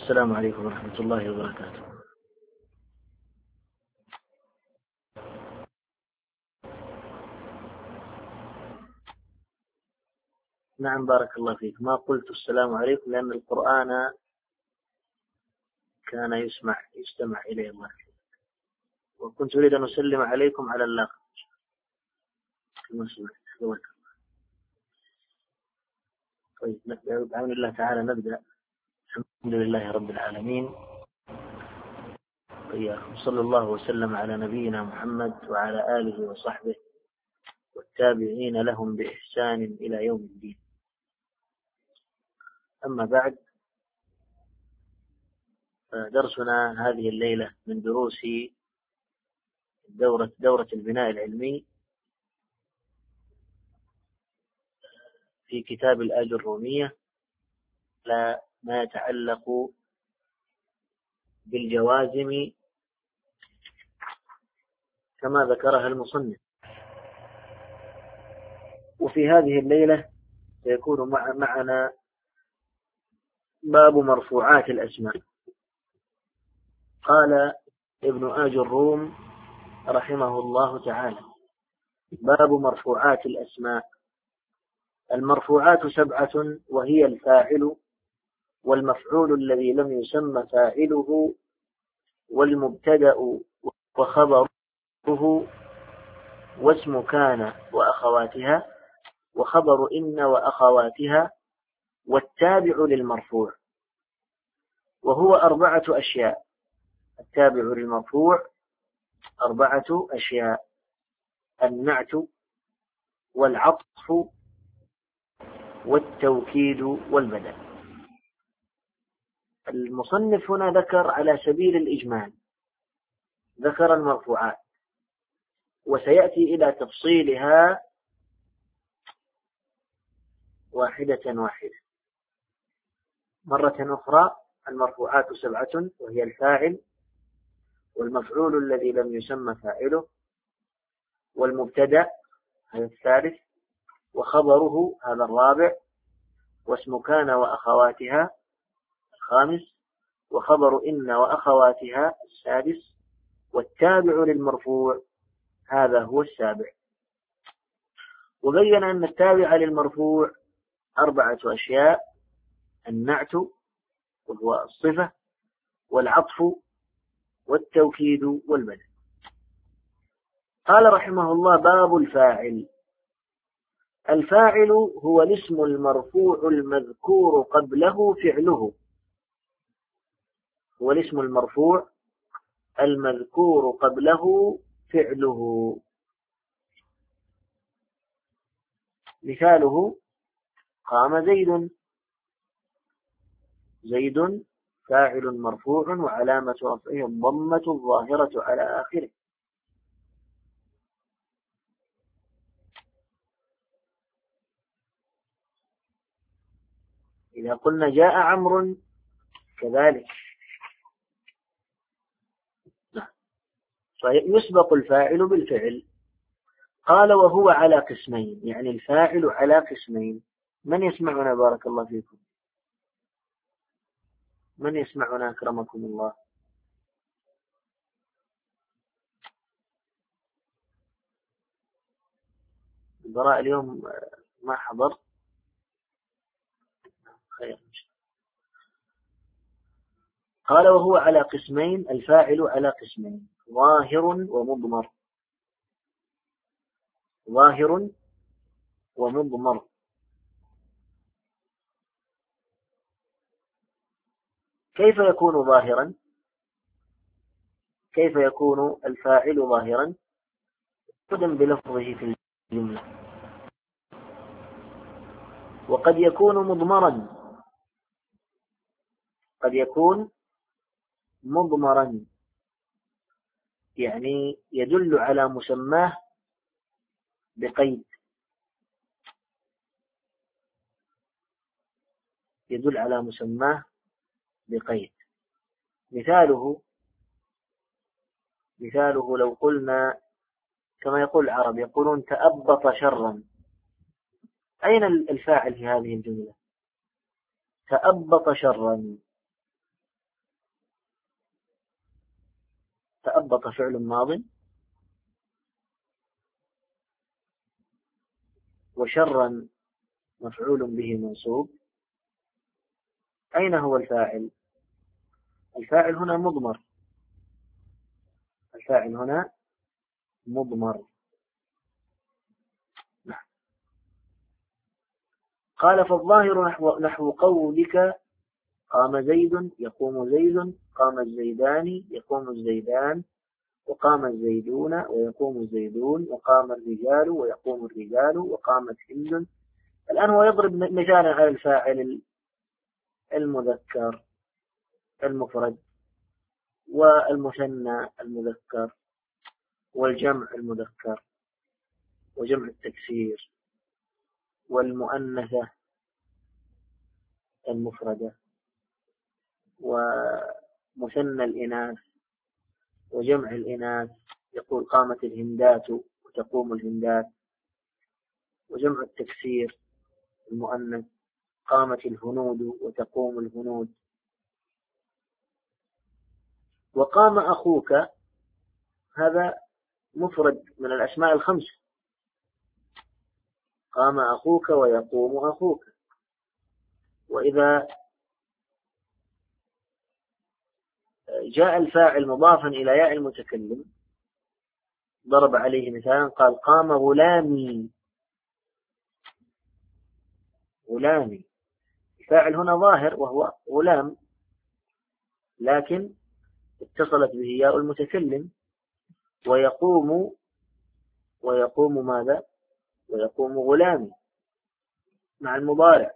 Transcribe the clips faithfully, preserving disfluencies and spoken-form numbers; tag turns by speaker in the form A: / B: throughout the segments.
A: السلام عليكم ورحمة الله وبركاته. نعم بارك الله فيك. ما قلت السلام عليكم لأن القرآن كان يسمع يستمع إليه الله، وكنت أريد أن أسلم عليكم على الله. طيب نبدأ بعون الله تعالى. نبدأ. الحمد لله رب العالمين، وإياكم. صلى الله وسلم على نبينا محمد وعلى آله وصحبه والتابعين لهم بإحسان إلى يوم الدين. أما بعد، درسنا هذه الليلة من دروس دورة دورة البناء العلمي في كتاب الآج الرومية، لا ما يتعلق بالجوازم كما ذكرها المصنف. وفي هذه الليلة سيكون معنا باب مرفوعات الأسماء. قال ابن آج الروم رحمه الله تعالى: باب مرفوعات الأسماء. المرفوعات سبعة، وهي الفاعل والمفعول الذي لم يسمى فاعله، والمبتدأ وخبره، واسم كان وأخواتها، وخبر إن وأخواتها، والتابع للمرفوع. وهو أربعة أشياء. التابع للمرفوع أربعة أشياء: النعت والعطف والتوكيد والبدل. المصنف هنا ذكر على سبيل الإجمال، ذكر المرفوعات، وسيأتي إلى تفصيلها واحدة واحدة. مرة أخرى: المرفوعات سبعة، وهي الفاعل والمفعول الذي لم يسمى فاعله، والمبتدأ هذا الثالث، وخبره هذا الرابع، واسم كان وأخواتها الخامس، وخبر إن وأخواتها السادس، والتابع للمرفوع هذا هو السابع. وبين أن التابع للمرفوع أربعة أشياء: النعت وهو الصفة، والعطف، والتوكيد والبدل. قال رحمه الله: باب الفاعل. الفاعل هو الاسم المرفوع المذكور قبله فعله. هو الاسم المرفوع المذكور قبله فعله. مثاله: قام زيد. زيد فاعل مرفوع وعلامة رفعه الضمة الظاهرة على آخره. إذا قلنا جاء عمرو كذلك. فيسبق الفاعل بالفعل. قال: وهو على قسمين، يعني الفاعل على قسمين. من يسمعنا بارك الله فيكم؟ من يسمعنا أكرمكم الله؟ البراء اليوم ما حضر. خير. قال: وهو على قسمين، الفاعل على قسمين: ظاهر ومضمر. ظاهر ومضمر. كيف يكون ظاهرا؟ كيف يكون الفاعل ظاهرا؟ قدم بلفظه في الجملة. وقد يكون مضمرا، قد يكون مضمرا، يعني يدل على مسماه بقيد. يدل على مسماه بقيد. مثاله مثاله لو قلنا كما يقول العرب، يقولون تأبط شرا. أين الفاعل في هذه الجملة؟ تأبط شرا. هبط فعل ماض، وشرا مفعول به منصوب. أين هو الفاعل؟ الفاعل هنا مضمر، الفاعل هنا مضمر. قال فالظاهر نحو, نحو قولك قام زيد يقوم زيد، قام الزيدان يقوم الزيدان، وقام الزيدون ويقوم الزيدون، وقام الرجال ويقوم الرجال، وقامت هند. الآن هو يضرب مثالا على الفاعل المذكر المفرد والمثنى المذكر والجمع المذكر وجمع التكسير والمؤنثة المفردة ومثنى الإناث وجمع الإناث. يقول قامت الهندات وتقوم الهندات. وجمع التكسير المؤنث قامت الهنود وتقوم الهنود. وقام أخوك هذا مفرد من الأسماء الخمسة، قام أخوك ويقوم أخوك. وإذا جاء الفاعل مضافا إلى ياء المتكلم ضرب عليه مثالا قال قام غلامي. غلامي الفاعل هنا ظاهر وهو غلام، لكن اتصلت به ياء المتكلم. ويقوم ويقوم ماذا؟ ويقوم غلامي مع المضارع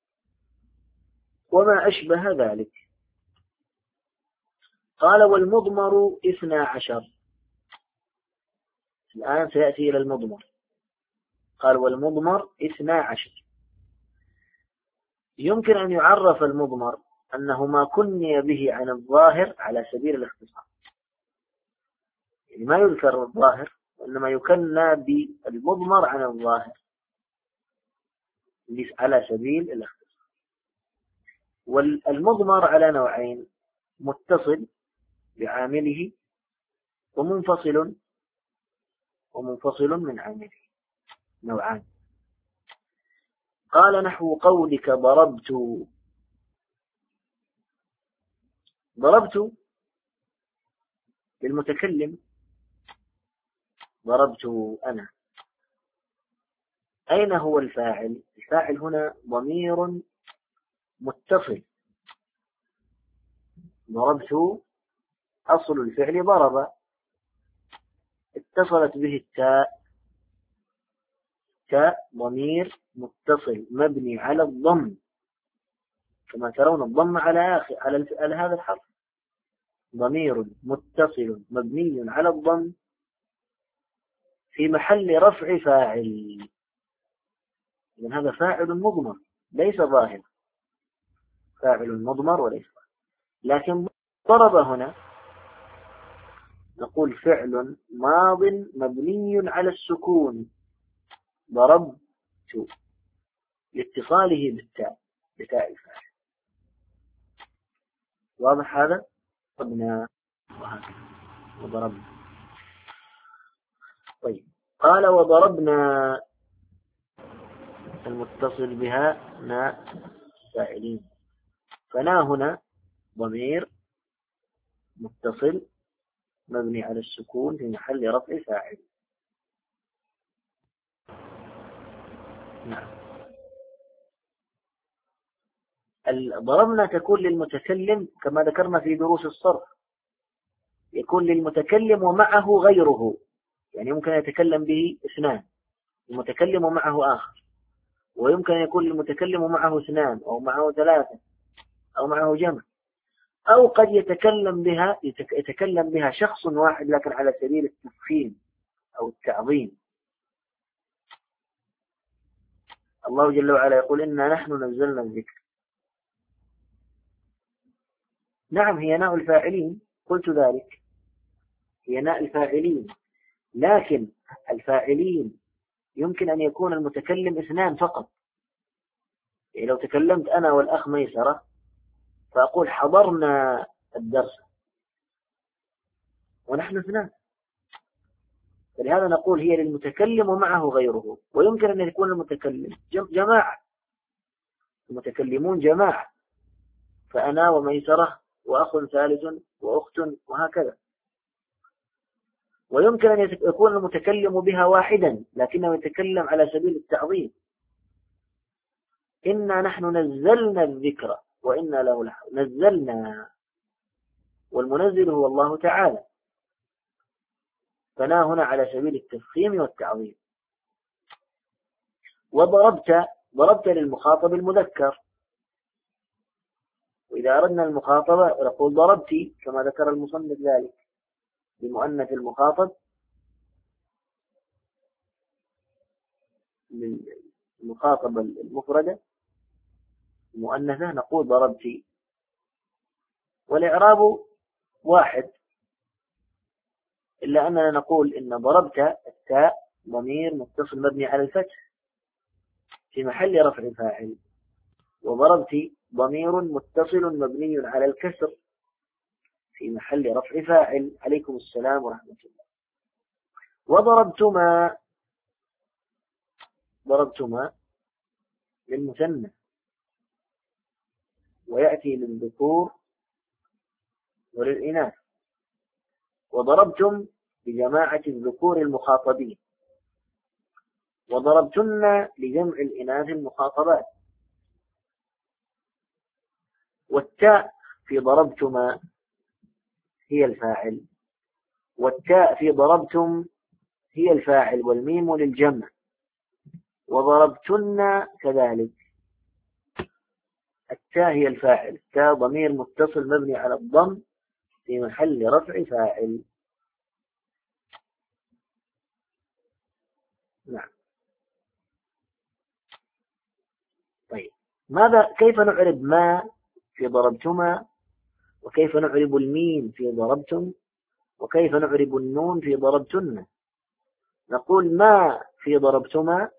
A: وما أشبه ذلك. قال والمضمر اثنى عشر. الآن سيأتي إلى المضمر. قال والمضمر اثنى عشر. يمكن أن يعرف المضمر أنه ما كني به عن الظاهر على سبيل الاختصار، يعني ما يذكر الظاهر وإنما يكنى بالمضمر عن الظاهر على سبيل الاختصار. والمضمر على نوعين: متصل بعامله ومنفصل ومنفصل من عامله، نوعان. قال نحو قولك ضربت. ضربت للمتكلم، ضربت أنا. أين هو الفاعل؟ الفاعل هنا ضمير متصل. ضربت أصل الفعل ضرب، اتصلت به التاء. تاء ضمير متصل مبني على الضم، كما ترون الضم على آخر على, على هذا الحرف. ضمير متصل مبني على الضم في محل رفع فاعل. إذن هذا فاعل مضمر ليس ظاهر، فاعل مضمر وليس ظاهر. لكن ضرب هنا نقول فعل ماض مبني على السكون، ضربت لاتصاله بالتاء، بتاء الفاعل. واضح هذا؟ ضربنا وهكذا وضربنا. طيب قال وضربنا المتصل بها نا فاعلين. فنا هنا ضمير متصل مبني على السكون في محل رفع فاعل. نعم. ضربنا تكون للمتكلم كما ذكرنا في دروس الصرف، يكون للمتكلم ومعه غيره، يعني يمكن أن يتكلم به اثنان، المتكلم ومعه آخر، ويمكن أن يكون المتكلم ومعه اثنان أو معه ثلاثة أو معه جمع، أو قد يتكلم بها يتكلم بها شخص واحد لكن على سبيل التفخيم أو التعظيم. الله جل وعلا يقول إنا نحن نزلنا الذكر. نعم هي ناء الفاعلين، قلت ذلك، هي ناء الفاعلين، لكن الفاعلين يمكن أن يكون المتكلم اثنان فقط. يعني لو تكلمت أنا والأخ ميسرة فأقول حضرنا الدرس، ونحن اثنان. فلهذا نقول هي للمتكلم ومعه غيره. ويمكن أن يكون المتكلم جماعة، المتكلمون جماعة، فأنا وميسرة وأخ ثالث وأخت وهكذا. ويمكن أن يكون المتكلم بها واحدا لكنه يتكلم على سبيل التعظيم. إنا نحن نزلنا الذكر وإنا له لحافظون. نزلنا، والمنزل هو الله تعالى، فنا هنا على سبيل التفخيم والتعظيم. وضربت، ضربت للمخاطب المذكر، وإذا أردنا المخاطبة نقول ضربتي كما ذكر المصنف ذلك بمؤنث المخاطب. المخاطبة المفردة المؤنثة نقول ضربتي. والإعراب واحد، إلا أننا نقول إن ضربت التاء ضمير متصل مبني على الفتح في محل رفع فاعل، وضربت ضمير متصل مبني على الكسر في محل رفع فاعل. عليكم السلام ورحمة الله. وضربتما، ضربتما للمثنى ويأتي للذكور وللإناث. وضربتم لجماعة الذكور المخاطبين، وضربتن لجمع الإناث المخاطبات. والتاء في ضربتما هي الفاعل، والتاء في ضربتم هي الفاعل، والميم للجمع. وضربتن كذلك، التاء هي الفاعل، التاء ضمير متصل مبني على الضم في محل رفع فاعل. نعم. طيب، ماذا كيف نعرب ما في ضربتما، وكيف نعرب الميم في ضربتم، وكيف نعرب النون في ضربتن؟ نقول ما في ضربتما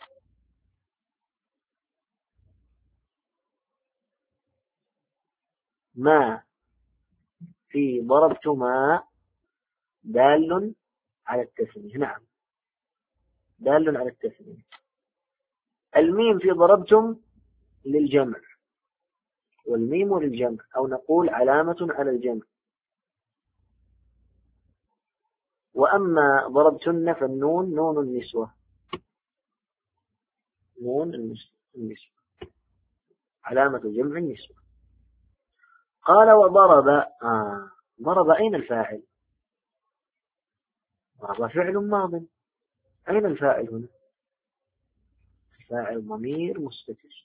A: ما في ضربتما دال على التثنية. نعم، دال على التثنية. الميم في ضربتم للجمع، والميم للجمع، أو نقول علامة على الجمع. وأما ضربتن فالنون نون النسوة، نون النسوة علامة جمع النسوة. قال وضرب، آه ضرب أين الفاعل؟ ضرب فعل ماض، أين الفاعل هنا؟ الفاعل ضمير مستتر،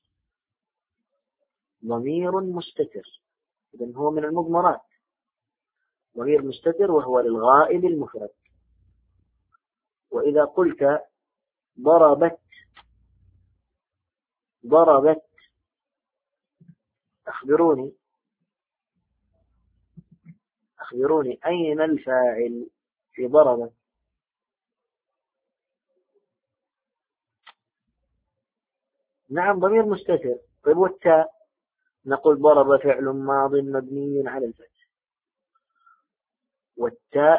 A: ضمير مستتر، إذن هو من المضمرات، ضمير مستتر وهو للغائب المفرد. وإذا قلت ضربت، ضربت، أخبروني أخبروني أين الفاعل في ضربت؟ نعم، ضمير مستتر. طيب والتاء؟ نقول ضرب فعل ماض مبني على الفتح، والتاء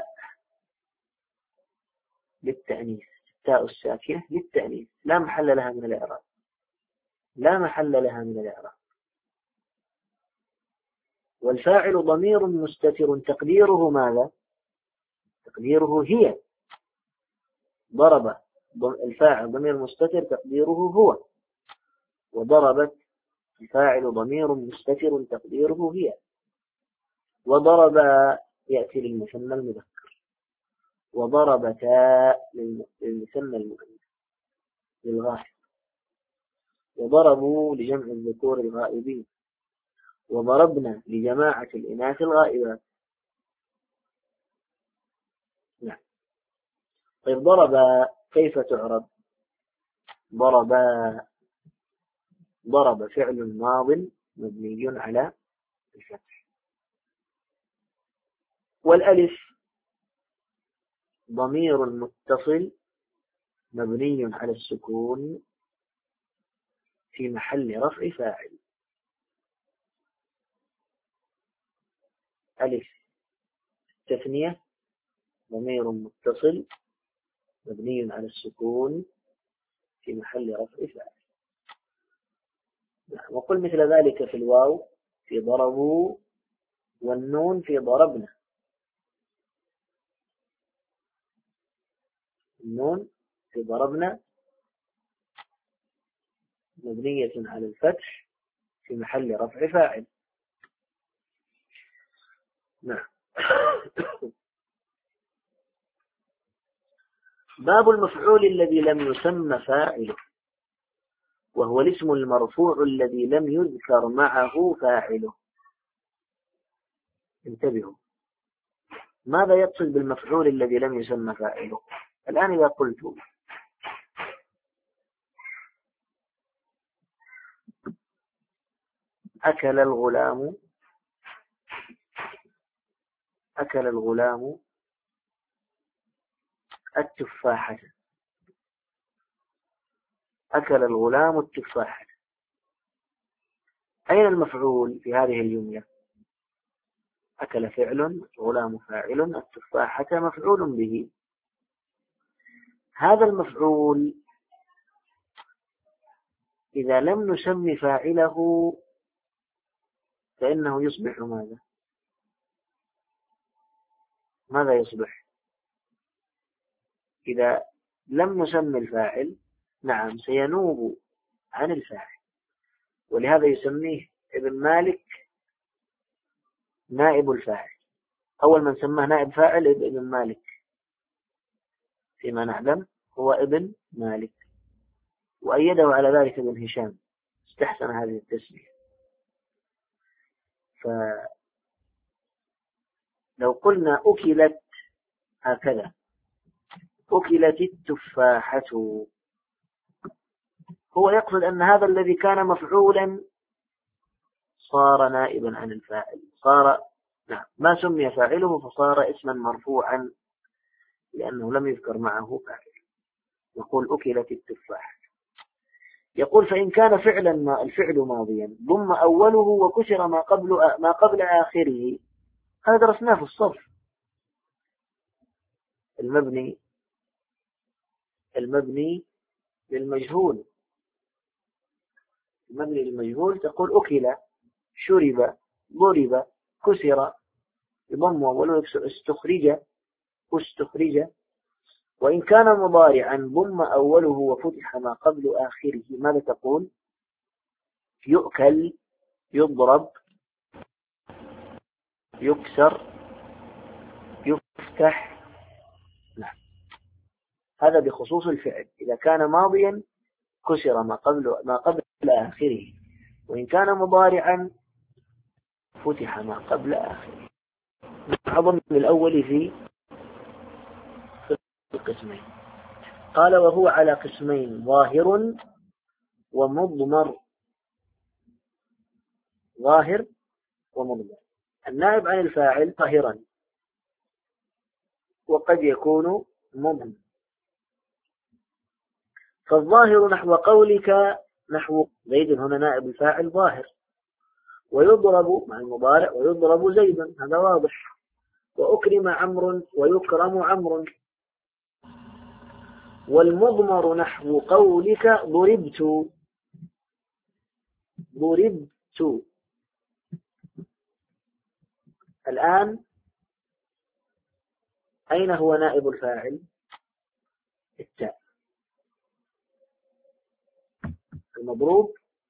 A: للتأنيث، التاء الساكنة للتأنيث لا محل لها من الإعراب، لا محل لها من الإعراب. والفاعل ضمير مستتر تقديره ماذا؟ تقديره هي. ضرب الفاعل ضمير مستتر تقديره هو، وضربت الفاعل ضمير مستتر تقديره هي. وضرب يأتي للمثنى المذكر، وضربتا للمثنى المؤنث للغائب، وضربوا لجمع الذكور الغائبين، وضربنا لجماعة الإناث الغائبات. نعم. طيب ضرب كيف تعرب؟ ضرب، ضرب فعل ماض مبني على الفتح، والألف ضمير متصل مبني على السكون في محل رفع فاعل. ألف التثنية ضمير متصل مبني على السكون في محل رفع فاعل. وقل مثل ذلك في الواو في ضربوا، والنون في ضربنا. النون في ضربنا مبنية على الفتح في محل رفع فاعل. نعم. باب المفعول الذي لم يسمى فاعله، وهو الاسم المرفوع الذي لم يذكر معه فاعله. انتبهوا، ماذا يقصد بالمفعول الذي لم يسمى فاعله؟ الآن إذا قلت أكل الغلام، أكل الغلام التفاحة، أكل الغلام التفاحة، أين المفعول في هذه الجملة؟ أكل فعل، غلام فاعل، التفاحة مفعول به. هذا المفعول إذا لم نسمي فاعله فإنه يصبح ماذا؟ ماذا يصبح إذا لم نسمي الفاعل؟ نعم، سينوب عن الفاعل، ولهذا يسميه ابن مالك نائب الفاعل. أول من سماه نائب فاعل ابن مالك، فيما نعلم هو ابن مالك، وأيده على ذلك ابن هشام، استحسن هذه التسمية. فلو قلنا أكلت هكذا، أكلت التفاحة، هو يقصد أن هذا الذي كان مفعولا صار نائبا عن الفاعل، صار نعم ما سمي فاعله فصار اسما مرفوعا لأنه لم يذكر معه فاعل. يقول أكلت التفاحة. يقول فإن كان فعلا ما الفعل ماضيا ضم أوله وكسر ما قبل ما قبل آخره، هذا درسناه في الصرف. المبني المبني للمجهول، المبني للمجهول تقول أكل، شرب، ضرب، كسر، يضم أوله استخرج، استخرج. وإن كان مضارعا ضم أوله وفتح ما قبل آخره، ماذا تقول؟ يؤكل، يضرب، يكسر، يفتح. نعم، هذا بخصوص الفعل. إذا كان ماضيا كسر ما قبل ما قبل آخره، وإن كان مضارعا فتح ما قبل آخره. عظم الأول في القسمين. قال وهو على قسمين: ظاهر ومضمر. ظاهر ومضمر. النائب عن الفاعل ظاهرا، وقد يكون مضمر. فالظاهر نحو قولك نحو زيد، هنا نائب الفاعل ظاهر. ويضرب مع المضارع ويضرب زيد، هذا واضح. وأكرم عمرو ويكرم عمرو. والمضمر نحو قولك ضربت، ضربت. الآن أين هو نائب الفاعل؟ التاء. المضروب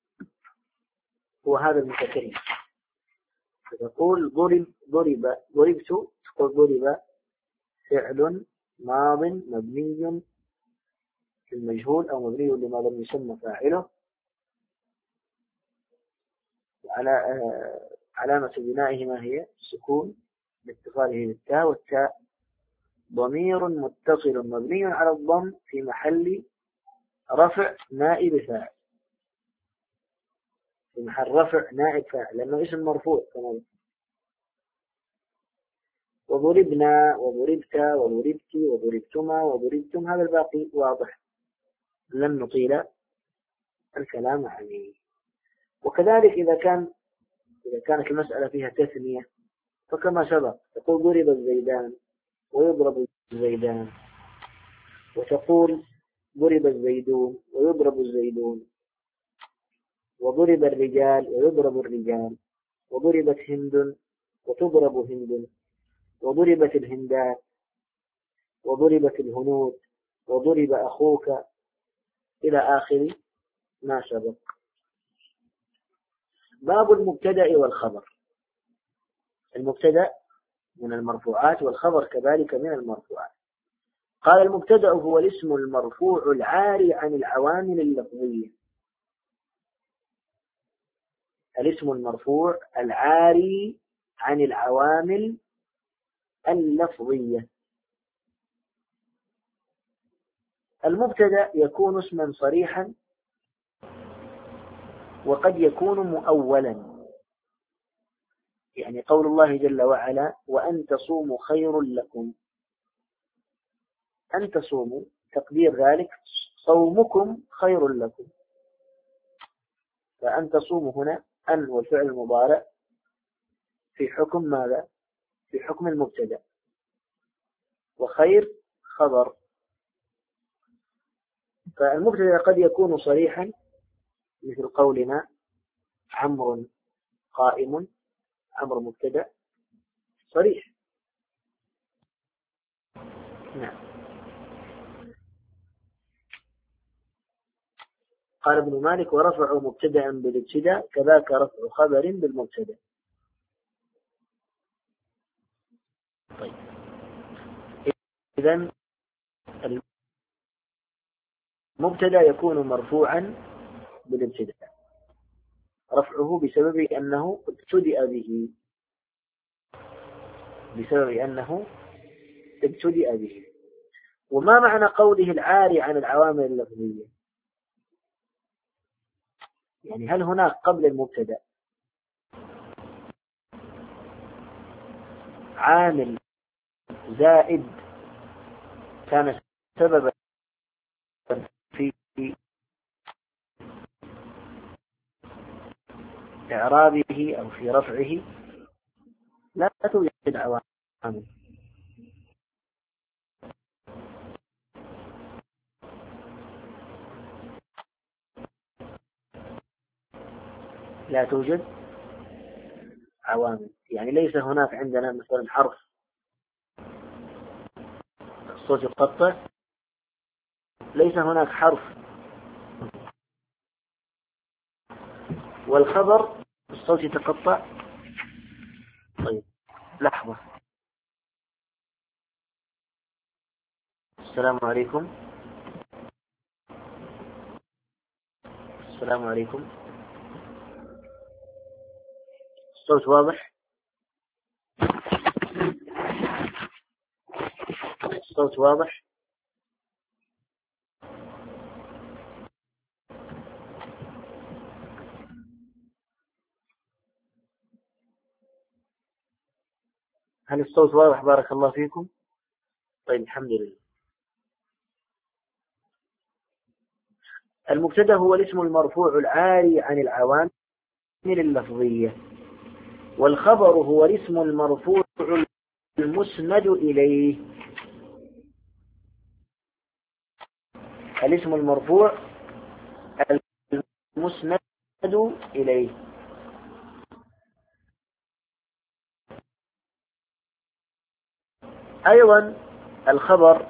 A: هو هذا المتكلم، فتقول ضرب، ضرب، ضربت، تقول ضرب فعل ماض مبني في المجهول أو مبني لما لم يسمى فاعله، على علامة بنائه ما هي؟ السكون لاتصاله بالتاء، والتاء ضمير متصل مبني على الضم في محل رفع نائب فاعل، في محل رفع نائب فاعل لأنه اسم مرفوع كما. وضربنا وضربت وضربت وضربتما وضربتم، هذا الباقي واضح لن نطيل الكلام عليه. وكذلك إذا كان إذا كانت المسألة فيها تثنية فكما سبق تقول ضرب الزيدان ويضرب الزيدان، وتقول ضرب الزيدون ويضرب الزيدون، وضرب الرجال ويضرب الرجال، وضربت هند وتضرب هند، وضربت الهندات وضربت الهنود، وضرب أخوك، إلى آخر ما سبق. باب المبتدأ والخبر. المبتدأ من المرفوعات والخبر كذلك من المرفوعات. قال المبتدأ هو الاسم المرفوع العاري عن العوامل اللفظية. الاسم المرفوع العاري عن العوامل اللفظية. المبتدأ يكون اسما صريحا وقد يكون مؤولا، يعني قول الله جل وعلا وأن تصوموا خير لكم. أن تصوموا تقدير ذلك صومكم خير لكم، فأن تصوموا هنا أن والفعل المضارع في حكم ماذا؟ في حكم المبتدأ، وخير خبر. فالمبتدأ قد يكون صريحا مثل قولنا عمرو قائم. عمرو مبتدأ صريح. نعم. قال ابن مالك ورفع مبتدأ بالابتداء كذاك رفع خبر بالمبتدأ. طيب، إذن المبتدأ يكون مرفوعا بالابتداء، رفعه بسبب أنه ابتدأ به، بسبب أنه ابتدأ به. وما معنى قوله العاري عن العوامل اللفظية؟ يعني هل هناك قبل المبتدأ عامل زائد كان سببا في إعرابه أو في رفعه؟ لا توجد عوامل. لا توجد عوامل، يعني ليس هناك عندنا مثلا حرف الصوت يقطع، ليس هناك حرف، والخبر الصوت يتقطع. طيب لحظة. السلام عليكم. السلام عليكم. الصوت واضح؟ الصوت واضح؟ هل الصوت واضح؟ بارك الله فيكم. طيب الحمد لله. المبتدأ هو الاسم المرفوع العاري عن العوامل اللفظية، والخبر هو الاسم المرفوع المسند إليه. الاسم المرفوع المسند إليه. أيضا الخبر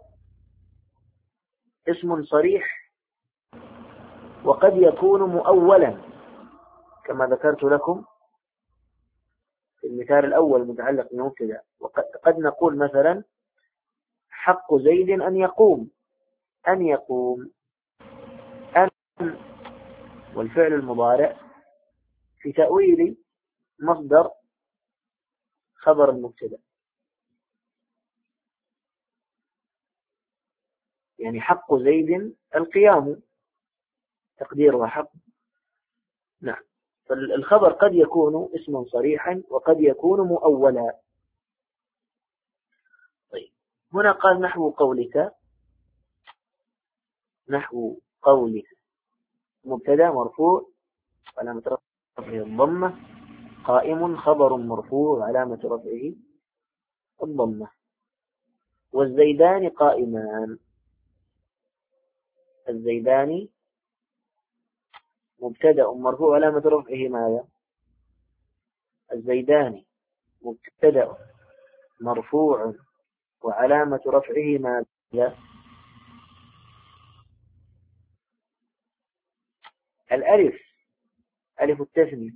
A: اسم صريح وقد يكون مؤولا كما ذكرت لكم في المثال الأول المتعلق بالمبتدأ. وقد نقول مثلا حق زيد أن يقوم. أن يقوم أن والفعل المضارع في تأويل مصدر خبر المبتدأ، يعني حق زيد القيام تقديرها حق. نعم. فالخبر قد يكون اسما صريحا وقد يكون مؤولا. طيب هنا قال نحو قولك، نحو قولك مبتدا مرفوع علامة رفعه الضمة، قائم خبر مرفوع علامة رفعه الضمة. والزيدان قائمان. الزيدان مبتدأ مرفوع علامة رفعه ماذا؟ الزيدان مبتدأ مرفوع وعلامة رفعه ماذا؟ الألف، ألف التثنية.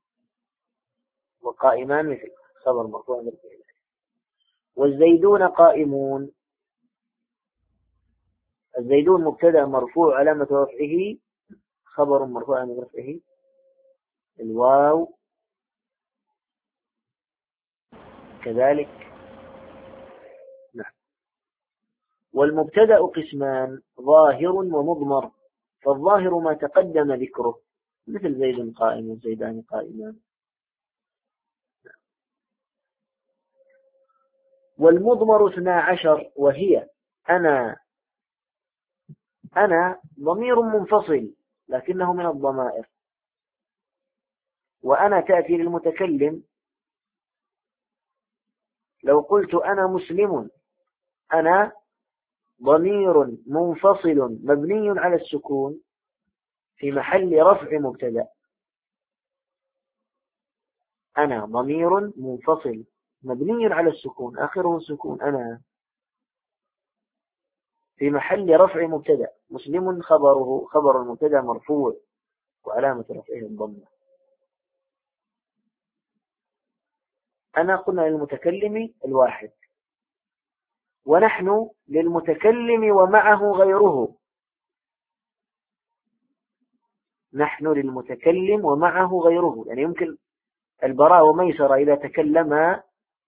A: وقائمان مثل خبر مرفوع مرفوع. والزيدون قائمون. الزيدون مبتدأ مرفوع علامة رفعه خبر مرفوع علامة رفعه الواو كذلك. نعم. والمبتدأ قسمان ظاهر ومضمر، فالظاهر ما تقدم ذكره مثل زيد قائم وزيدان قائمان. والمضمر اثنا عشر وهي أنا. أنا ضمير منفصل لكنه من الضمائر، وأنا تأتي للمتكلم. لو قلت أنا مسلم، أنا ضمير منفصل مبني على السكون في محل رفع مبتدأ. أنا ضمير منفصل مبني على السكون آخره السكون، أنا في محل رفع مبتدأ. مسلم خبره خبر المبتدأ مرفوع وعلامة رفعه الضمة. أنا قلنا للمتكلم الواحد، ونحن للمتكلم ومعه غيره. نحن للمتكلم ومعه غيره، يعني يمكن البراء وميسر إذا تكلما،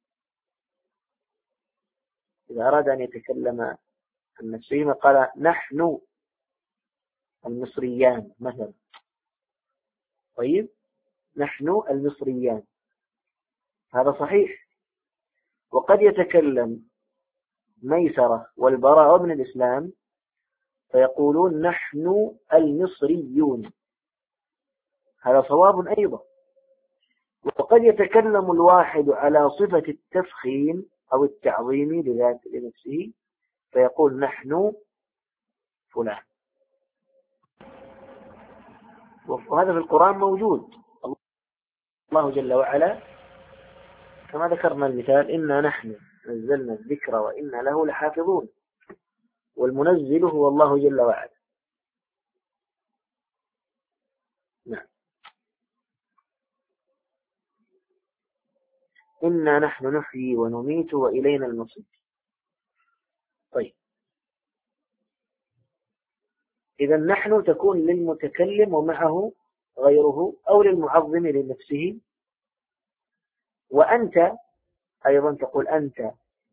A: إذا أراد أن يتكلم عن نفسه قال نحن المصريان مثلا. طيب، نحن المصريان هذا صحيح. وقد يتكلم ميسرة والبراء وابن الإسلام فيقولون نحن المصريون، هذا صواب أيضا. وقد يتكلم الواحد على صفة التفخيم أو التعظيم لذات لنفسه فيقول نحن فلان. وهذا في القرآن موجود. الله جل وعلا كما ذكرنا المثال إنا نحن نزلنا الذكر وإنا له لحافظون، والمنزل هو الله جل وعلا. نعم. إنا نحن نحيي ونميت وإلينا المصير. طيب، إذا نحن تكون للمتكلم ومعه غيره أو للمعظم لنفسه. وأنت أيضا تقول أنت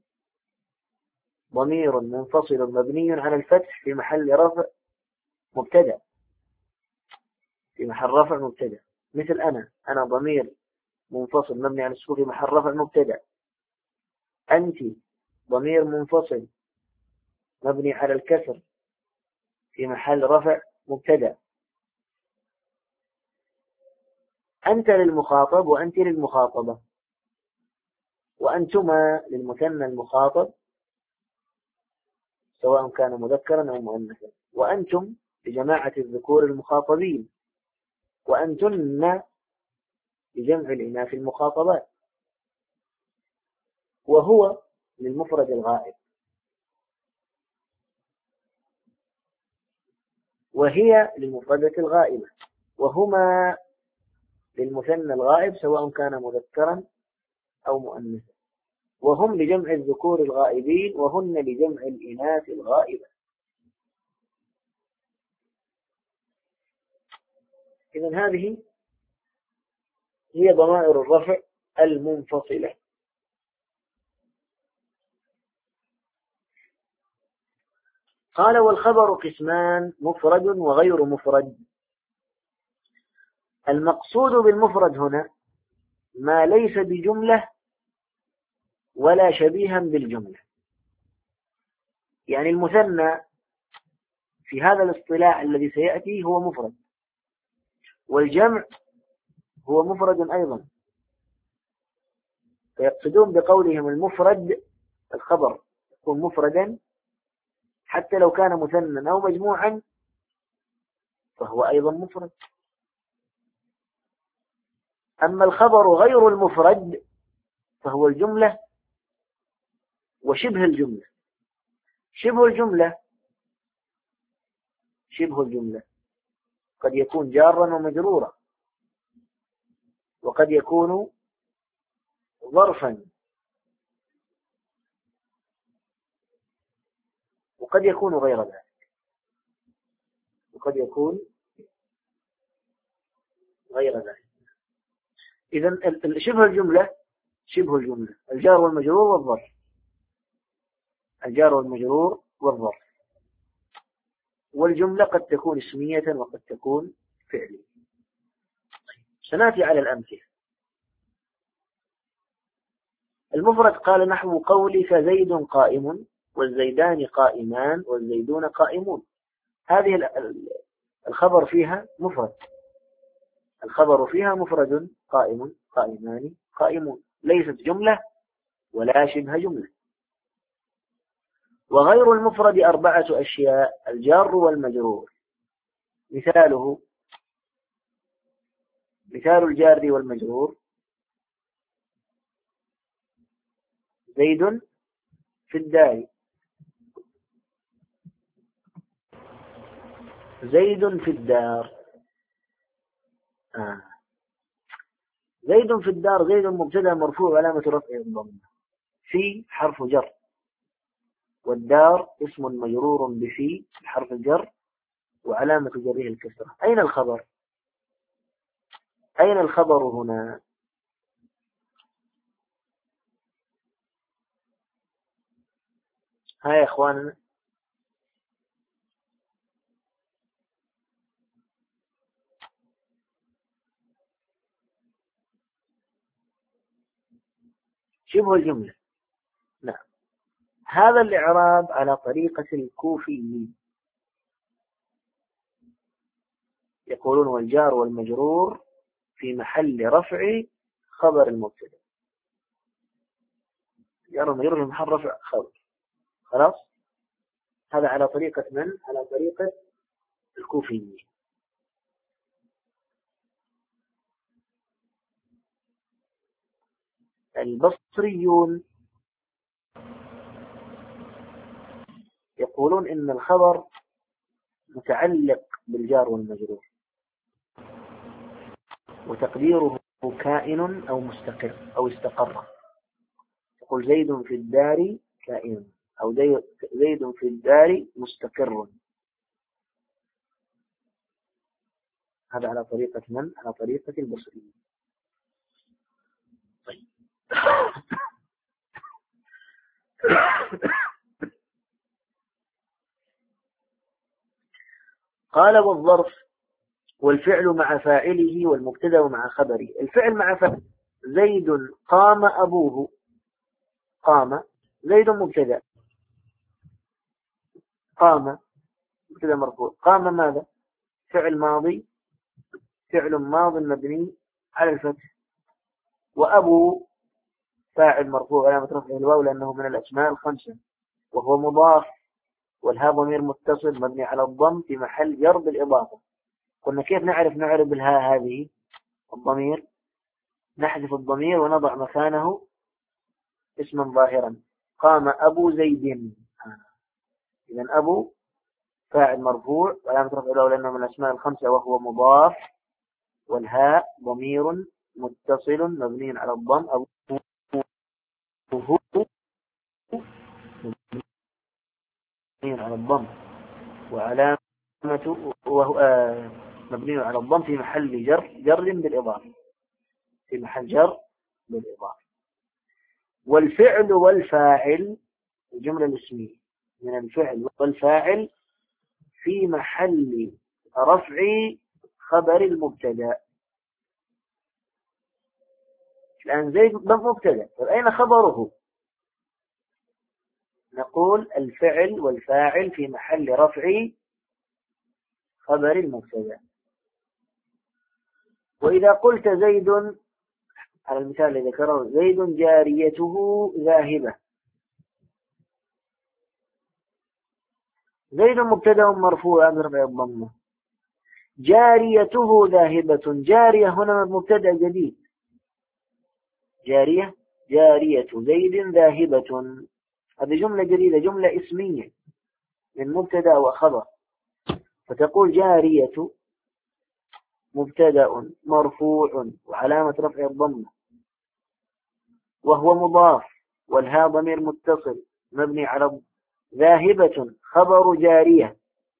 A: ضمير منفصل مبني على الفتح في محل رفع مبتدأ، في محل رفع مبتدأ. مثل أنا، أنا ضمير منفصل مبني على السكون في محل رفع مبتدأ. أنت ضمير منفصل مبني على الكسر في محل رفع مبتدأ. أنت للمخاطب وأنت للمخاطبة، وأنتما للمثنى المخاطب سواء كان مذكرا أو مؤنثا، وأنتم لجماعة الذكور المخاطبين، وأنتن لجمع الإناث المخاطبات، وهو للمفرد الغائب، وهي للمفردة الغائبة، وهما للمثنى الغائب سواء كان مذكرا أو مؤنثا، وهم لجمع الذكور الغائبين، وهن لجمع الإناث الغائبة. إذن هذه هي ضمائر الرفع المنفصلة. قال والخبر قسمان مفرد وغير مفرد. المقصود بالمفرد هنا ما ليس بجملة ولا شبيها بالجملة. يعني المثنى في هذا الاصطلاح الذي سيأتي هو مفرد، والجمع هو مفرد أيضا. فيقصدون بقولهم المفرد الخبر، مفردا حتى لو كان مثنى أو مجموعا فهو أيضا مفرد. أما الخبر غير المفرد فهو الجملة وشبه الجملة. شبه الجملة شبه الجملة قد يكون جارا ومجرورا، وقد يكون ظرفا، وقد يكون غير ذلك، وقد يكون غير ذلك. إذن شبه الجملة شبه الجملة الجار والمجرور والظرف، الجار والمجرور والظرف. والجملة قد تكون اسمية وقد تكون فعلية. سنأتي على الأمثلة. المفرد قال نحو قولك زيد قائم والزيدان قائمان والزيدون قائمون. هذه الخبر فيها مفرد، الخبر فيها مفرد قائم قائمان قائمون، ليست جملة ولا شبه جملة. وغير المفرد أربعة أشياء: الجار والمجرور. مثاله مثال الجار والمجرور: زيد في الدار، زيد في الدار. آه. زيد في الدار، زيد مبتدا مرفوع علامة رفعه الضمة، في حرف جر، والدار اسم مجرور بفي حرف الجر وعلامة جره الكسرة. أين الخبر؟ أين الخبر هنا؟ ها يا إخواننا، شبه الجملة. نعم، هذا الإعراب على طريقة الكوفي، يقولون والجار والمجرور في محل رفع خبر المبتدا. الجار والمجرور في محل رفع خبر، خلاص. هذا على طريقة من؟ على طريقة الكوفي. البصريون يقولون إن الخبر متعلق بالجار والمجرور وتقديره كائن أو مستقر أو استقر. يقول زيد في الدار كائن، أو زيد في الدار مستقر. هذا على طريقة من؟ على طريقة البصريين. طيب. قال والظرف والفعل مع فاعله والمبتدا مع خبره. الفعل مع فاعل: زيد قام أبوه. قام زيد مبتدا، قام مبتدا مرفوع. قام ماذا؟ فعل ماضي، فعل ماض مبني على الفتح. وأبو فاعل مرفوع علامة رفعه الواو لأنه من الأسماء الخمسة، وهو مضاف، والها ضمير متصل مبني على الضم في محل جر بالإضافة. قلنا كيف نعرف نعرف الها هذه الضمير؟ نحذف الضمير ونضع مكانه اسما ظاهرا. قام أبو زيد. إذن أبو فاعل مرفوع وعلامة رفعه الواو لأنه من الأسماء الخمسة وهو مضاف، والهاء ضمير متصل مبني على الضم. أبوه مبني على الضم وعلامة وهو آه مبني على الضم في محل جر جر بالإضافة، في محل جر بالإضافة. والفعل والفاعل الجملة الاسمية من الفعل والفاعل في محل رفع خبر المبتدا. الآن زيد مبتدا، أين خبره؟ نقول الفعل والفاعل في محل رفع خبر المبتدا. وإذا قلت زيد على المثال الذي ذكره: زيد جاريته ذاهبة، زيد مبتدأ مرفوع علامة رفعه الضمة. جاريته ذاهبة، جارية هنا مبتدأ جديد، جارية جارية زيد ذاهبة، هذه جملة جديدة، جملة اسمية من مبتدأ وخبر، فتقول جارية مبتدأ مرفوع وعلامة رفع الضمة وهو مضاف والهاء ضمير متصل مبني على ذاهبة خبر جارية،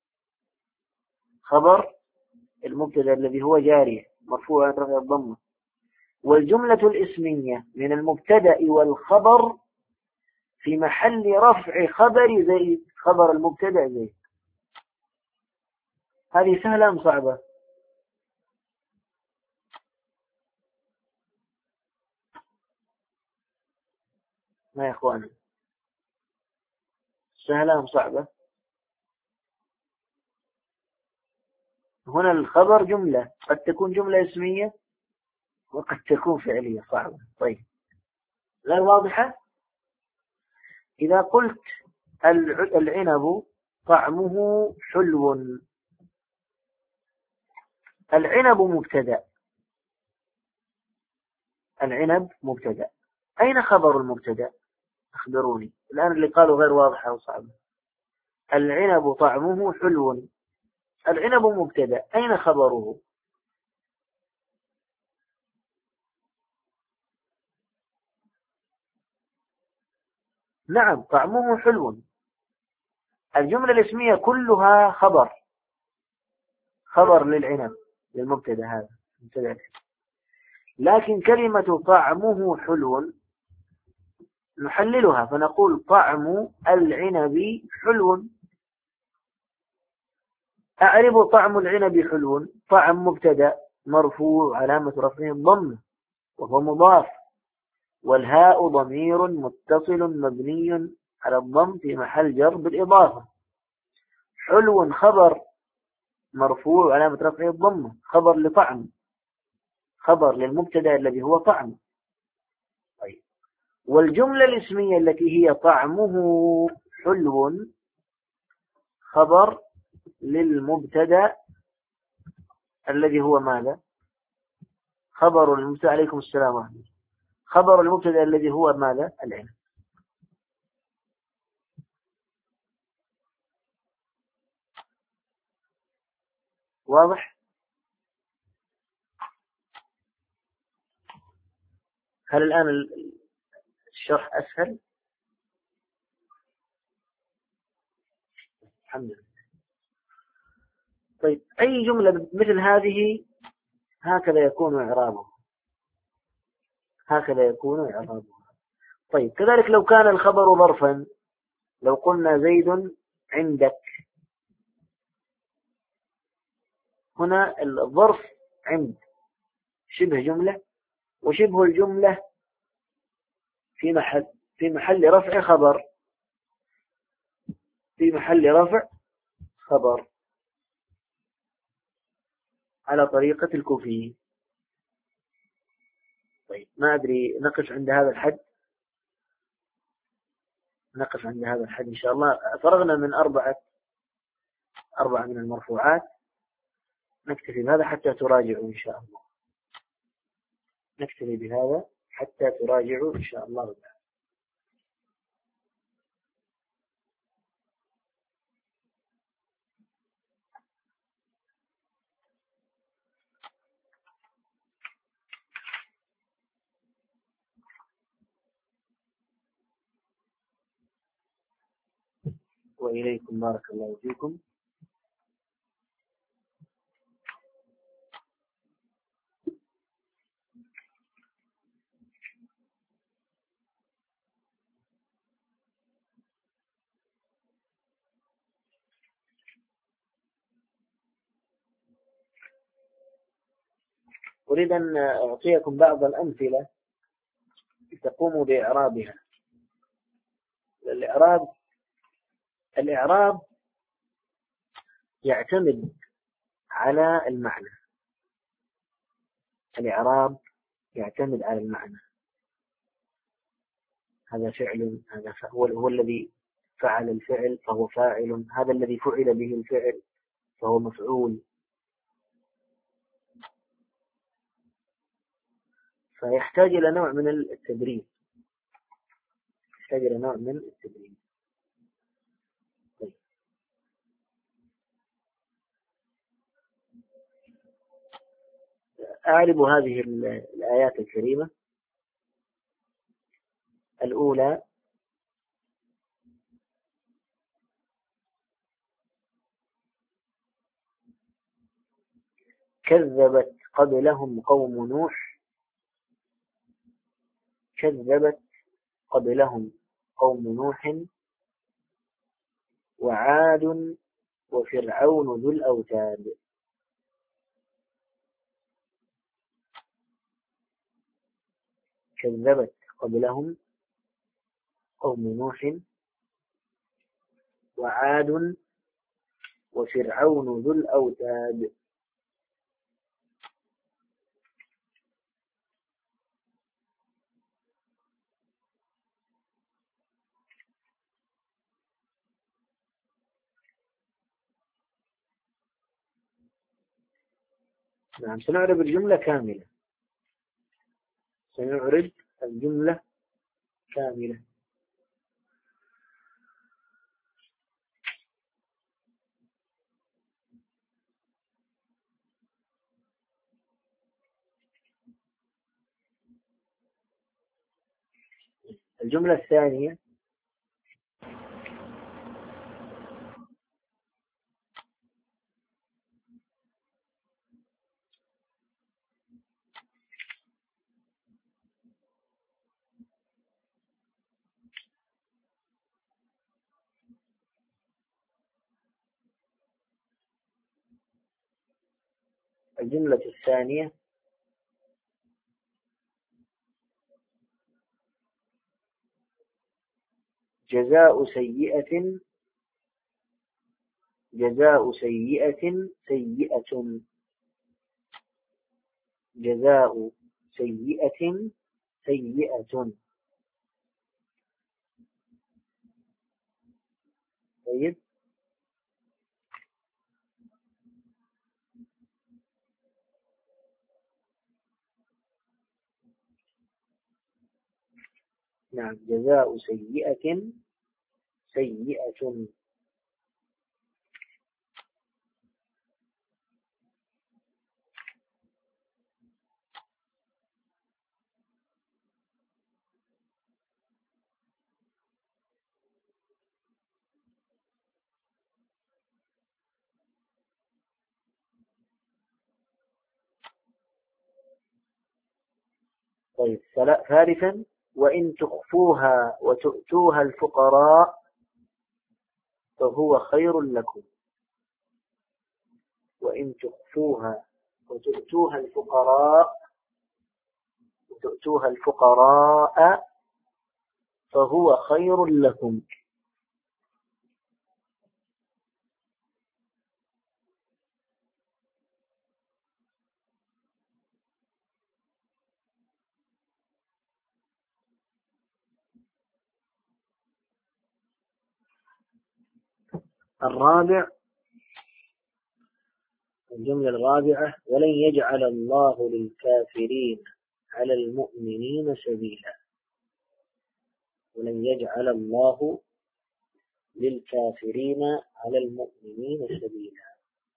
A: خبر المبتدأ الذي هو جارية مرفوع علامة رفع الضمة. والجملة الاسمية من المبتدأ والخبر في محل رفع خبر زيد، خبر المبتدأ زيد. هذه سهلة أم صعبة؟ ما يا إخوانا، سهلة أم صعبة؟ هنا الخبر جملة، قد تكون جملة اسمية وقد تكون فعلية صعبة. طيب غير واضحة؟ إذا قلت العنب طعمه حلو، العنب مبتدأ، العنب مبتدأ، أين خبر المبتدأ؟ أخبروني الآن، اللي قالوا غير واضحة وصعبة. العنب طعمه حلو، العنب مبتدأ، أين خبره؟ نعم طعمه حلو، الجملة الاسمية كلها خبر، خبر للعنب للمبتدأ هذا مبتدأ. لكن كلمة طعمه حلو نحللها فنقول طعم العنب حلو. أعرب طعم العنب حلو، طعم مبتدأ مرفوع علامة رفعه الضمة وهو مضاف والهاء ضمير متصل مبني على الضم في محل جر بالإضافة. حلو خبر مرفوع علامة رفعه الضمة، خبر لطعم، خبر للمبتدأ الذي هو طعم. طيب والجملة الاسمية التي هي طعمه حلو خبر للمبتدأ الذي هو ماذا؟ خبر المبتدأ، عليكم السلام ورحمة الله، خبر المبتدأ الذي هو ماذا؟ العنب. واضح؟ هل الآن الشرح أسهل؟ الحمد لله. طيب أي جملة مثل هذه هكذا يكون إعرابه، هكذا يكون إعرابه. طيب كذلك لو كان الخبر ظرفا، لو قلنا زيد عندك، هنا الظرف عند شبه جملة، وشبه الجملة في محل في محل رفع خبر، في محل رفع خبر على طريقة الكوفيين. طيب ما أدري، نقف عند هذا الحد، نقف عند هذا الحد إن شاء الله. فرغنا من أربعة أربعة من المرفوعات، نكتفي بهذا حتى تراجعوا إن شاء الله، نكتفي بهذا حتى تراجعوا إن شاء الله. وإليكم بارك الله فيكم. أريد أن أعطيكم بعض الأمثلة تقوموا بإعرابها. الإعراب الإعراب يعتمد على المعنى، الإعراب يعتمد على المعنى. هذا فعل، هذا هو هو الذي فعل الفعل فهو فاعل، هذا الذي فعل به الفعل فهو مفعول. فيحتاج إلى نوع من التدريب، يحتاج إلى نوع من التدريب. طيب. أعرب هذه الآيات الكريمة. الأولى: كذبت قبلهم قوم نوح كذبت قبلهم قوم نوح وعاد وفرعون ذو الأوتاد. كذبت قبلهم قوم نوح وعاد وفرعون ذو الأوتاد. نعم، سنعرب الجملة كاملة، سنعرب الجملة كاملة. الجملة الثانية: الجملة الثانية: جزاء سيئة جزاء سيئة سيئة جزاء سيئة سيئة. طيب. نعم، جزاء سيئة سيئة. طيب. ثالثا: وإن تخفوها وتؤتوها الفقراء فهو خير لكم. وإن تخفوها وتؤتوها الفقراء وتؤتوها الفقراء فهو خير لكم. الرابع: الجملة الرابعة: ولن يجعل الله للكافرين على المؤمنين سبيلا. ولن يجعل الله للكافرين على المؤمنين سبيلا.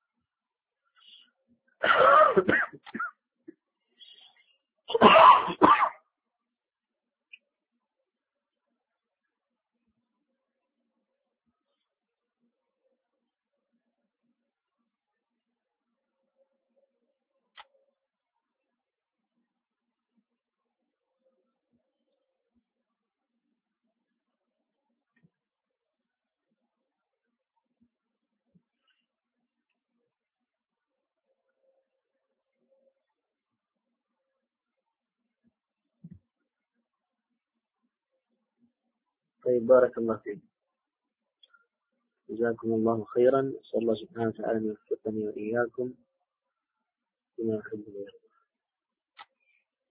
A: طيب، بارك الله فيك، جزاكم الله خيرا. أسأل الله سبحانه وتعالى أن يوفقني وإياكم بما يحب ويرضى.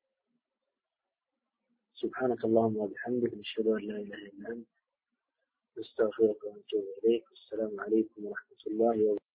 A: سبحانك اللهم وبحمدك، نشهد أن لا إله إلا أنت نستغفرك ونتوب إليك. السلام عليكم ورحمة الله وبركاته.